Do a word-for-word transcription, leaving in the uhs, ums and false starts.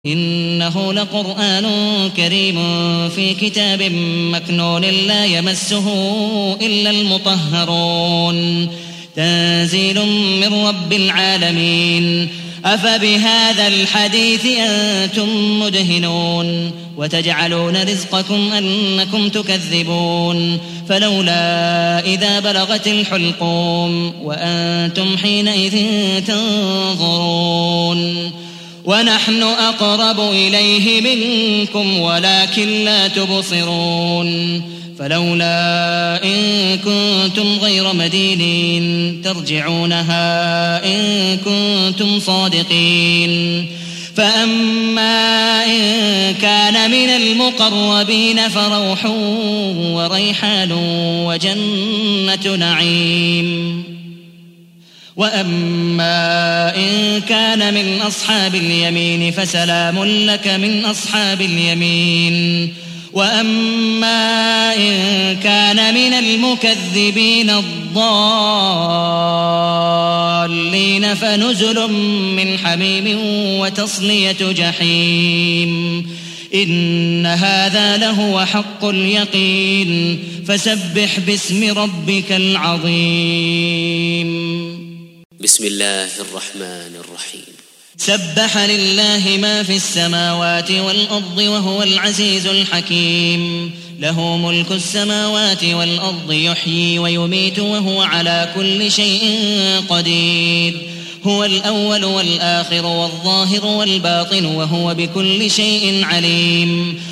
إنه لقرآن كريم في كتاب مكنون لا يمسه إلا المطهرون تنزيل من رب العالمين أفبهذا الحديث أنتم مدهنون وتجعلون رزقكم أنكم تكذبون فلولا إذا بلغت الحلقوم وأنتم حينئذ تنظرون ونحن أقرب إليه منكم ولكن لا تبصرون فلولا إن كنتم غير مدينين ترجعونها إن كنتم صادقين فأما إن كان من المقربين فروح وريحان وجنة نعيم وأما إن كان من أصحاب اليمين فسلام لك من أصحاب اليمين وأما إن كان من المكذبين الضالين فنزل من حميم وتصلية جحيم إن هذا لهو حق اليقين فسبح باسم ربك العظيم. بسم الله الرحمن الرحيم. سبح لله ما في السماوات والأرض وهو العزيز الحكيم له ملك السماوات والأرض يحيي ويميت وهو على كل شيء قدير هو الأول والآخر والظاهر والباطن وهو بكل شيء عليم